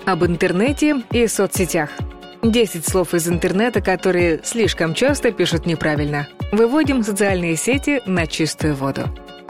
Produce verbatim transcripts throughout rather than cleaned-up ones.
Об интернете и соцсетях. десять слов из интернета, которые слишком часто пишут неправильно. Выводим социальные сети на чистую воду.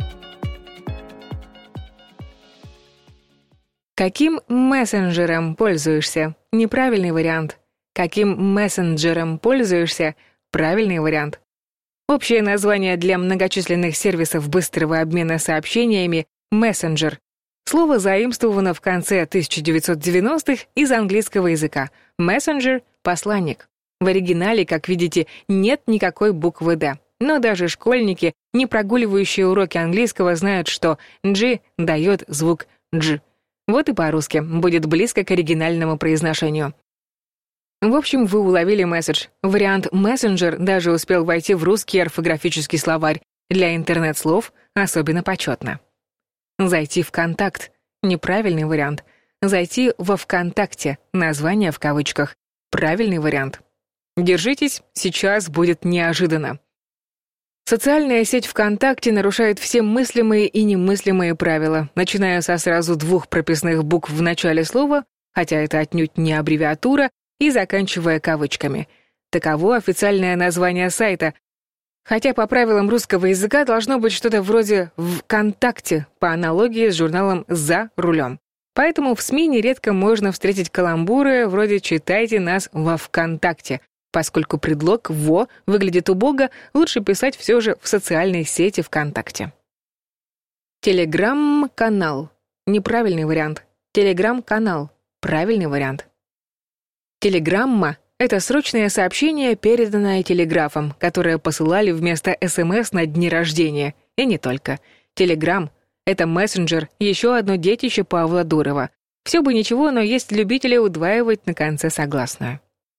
Каким мессенджером пользуешься? Неправильный вариант. Каким мессенджером пользуешься? Правильный вариант. Общее название для многочисленных сервисов быстрого обмена сообщениями — мессенджер. Слово заимствовано в конце тысяча девятьсот девяностых из английского языка. Messenger — посланник. В оригинале, как видите, нет никакой буквы «Д». Но даже школьники, не прогуливающие уроки английского, знают, что «G» дает звук «Дж». Вот и по-русски будет близко к оригинальному произношению. В общем, вы уловили месседж. Вариант «мессенджер» даже успел войти в русский орфографический словарь. Для интернет-слов особенно почетно. Зайти в контакт — неправильный вариант. Зайти во ВКонтакте — название в кавычках. Правильный вариант. Держитесь, сейчас будет неожиданно. Социальная сеть ВКонтакте нарушает все мыслимые и немыслимые правила, начиная со сразу двух прописных букв в начале слова, хотя это отнюдь не аббревиатура, и заканчивая кавычками. Таково официальное название сайта, хотя по правилам русского языка должно быть что-то вроде «ВКонтакте» по аналогии с журналом «За рулем». Поэтому в СМИ нередко можно встретить каламбуры вроде «читайте нас во ВКонтакте». Поскольку предлог «во» выглядит убого, лучше писать все же в социальной сети ВКонтакте. Телеграм-канал. Неправильный вариант. Телеграм-канал. Правильный вариант. Телеграмма — это срочное сообщение, переданное телеграфом, которое посылали вместо СМС на дни рождения. И не только. Телеграм — это мессенджер, еще одно детище Павла Дурова. Все бы ничего, но есть любители удваивать на конце согласную.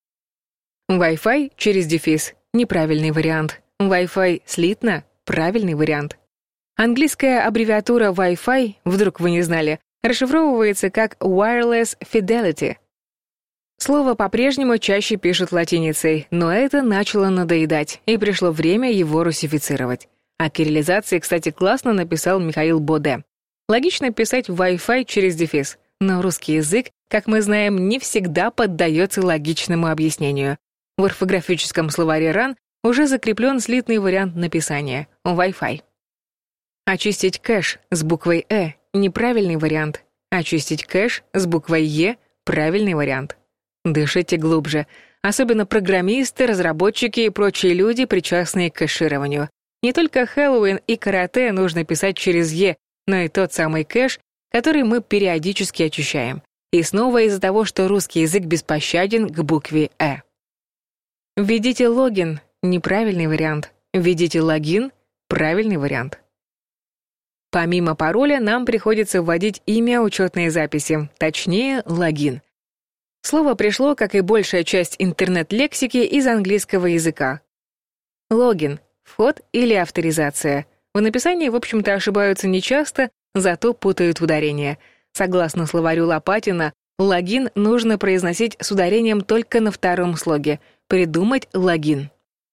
Wi-Fi через дефис — неправильный вариант. Wi-Fi слитно — правильный вариант. Английская аббревиатура Wi-Fi, вдруг вы не знали, расшифровывается как Wireless Fidelity. Слово по-прежнему чаще пишут латиницей, но это начало надоедать, и пришло время его русифицировать. О кириллизации, кстати, классно написал Михаил Боде. Логично писать Wi-Fi через дефис, но русский язык, как мы знаем, не всегда поддается логичному объяснению. В орфографическом словаре РАН уже закреплен слитный вариант написания — Wi-Fi. Очистить кэш с буквой «э» — неправильный вариант. Очистить кэш с буквой «е» — правильный вариант. Дышите глубже. Особенно программисты, разработчики и прочие люди, причастные к кэшированию. Не только Хэллоуин и карате нужно писать через «е», но и тот самый кэш, который мы периодически очищаем. И снова из-за того, что русский язык беспощаден к букве «э». Введите логин — неправильный вариант. Введите логин — правильный вариант. Помимо пароля нам приходится вводить имя учетной записи, точнее, логин. Слово пришло, как и большая часть интернет-лексики, из английского языка. Логин — вход или авторизация. В написании, в общем-то, ошибаются нечасто, зато путают в ударении. Согласно словарю Лопатина, логин нужно произносить с ударением только на втором слоге. Придумать логин.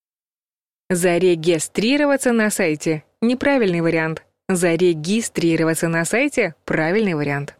Зарегистрироваться на сайте — неправильный вариант. Зарегистрироваться на сайте — правильный вариант.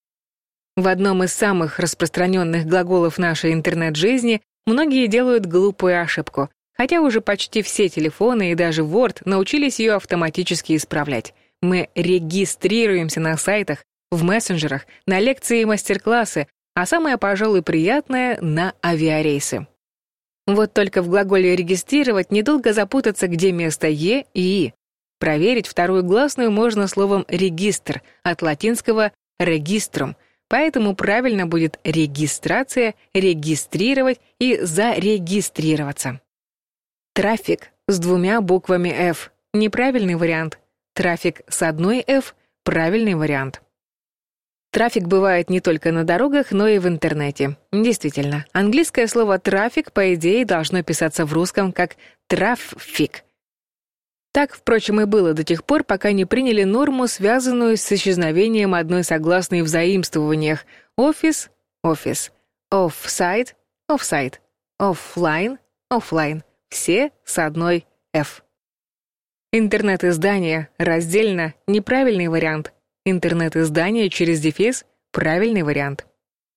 В одном из самых распространенных глаголов нашей интернет-жизни многие делают глупую ошибку, хотя уже почти все телефоны и даже Word научились ее автоматически исправлять. Мы регистрируемся на сайтах, в мессенджерах, на лекции и мастер-классы, а самое, пожалуй, приятное — на авиарейсы. Вот только в глаголе «регистрировать» недолго запутаться, где место «е» и «и». Проверить вторую гласную можно словом «регистр» от латинского «региструм», поэтому правильно будет регистрация, регистрировать и зарегистрироваться. Трафик с двумя буквами «ф» — неправильный вариант. Трафик с одной «ф» — правильный вариант. Трафик бывает не только на дорогах, но и в интернете. Действительно, английское слово «трафик» по идее должно писаться в русском как «траффик». Так, впрочем, и было до тех пор, пока не приняли норму, связанную с исчезновением одной согласной в заимствованиях. Офис — офис, офсайт — офсайт, офлайн — офлайн. Все с одной «ф». Интернет-издание раздельно — неправильный вариант. Интернет-издание через дефис — правильный вариант.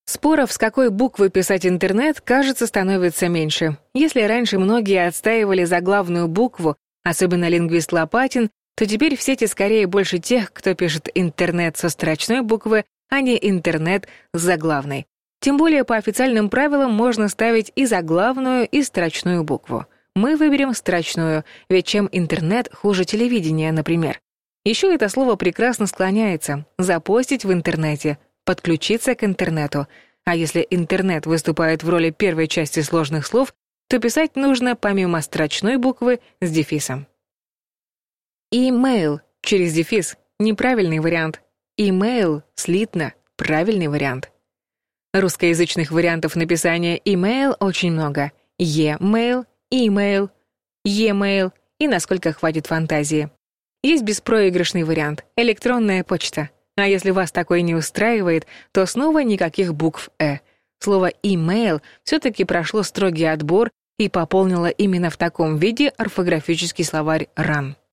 Споров, с какой буквы писать интернет, кажется, становится меньше. Если раньше многие отстаивали заглавную букву, особенно лингвист Лопатин, то теперь в сети скорее больше тех, кто пишет интернет со строчной буквы, а не интернет с заглавной. Тем более по официальным правилам можно ставить и заглавную, и строчную букву. Мы выберем строчную, ведь чем интернет хуже телевидения, например. Еще это слово прекрасно склоняется — запостить в интернете, подключиться к интернету. А если интернет выступает в роли первой части сложных слов, то писать нужно помимо строчной буквы с дефисом. Email через дефис — неправильный вариант. Email слитно — правильный вариант. Русскоязычных вариантов написания email очень много. E-mail, email, e-mail и насколько хватит фантазии. Есть беспроигрышный вариант — электронная почта. А если вас такой не устраивает, то снова никаких букв «э». Слово «email» все-таки прошло строгий отбор и пополнило именно в таком виде орфографический словарь РАН.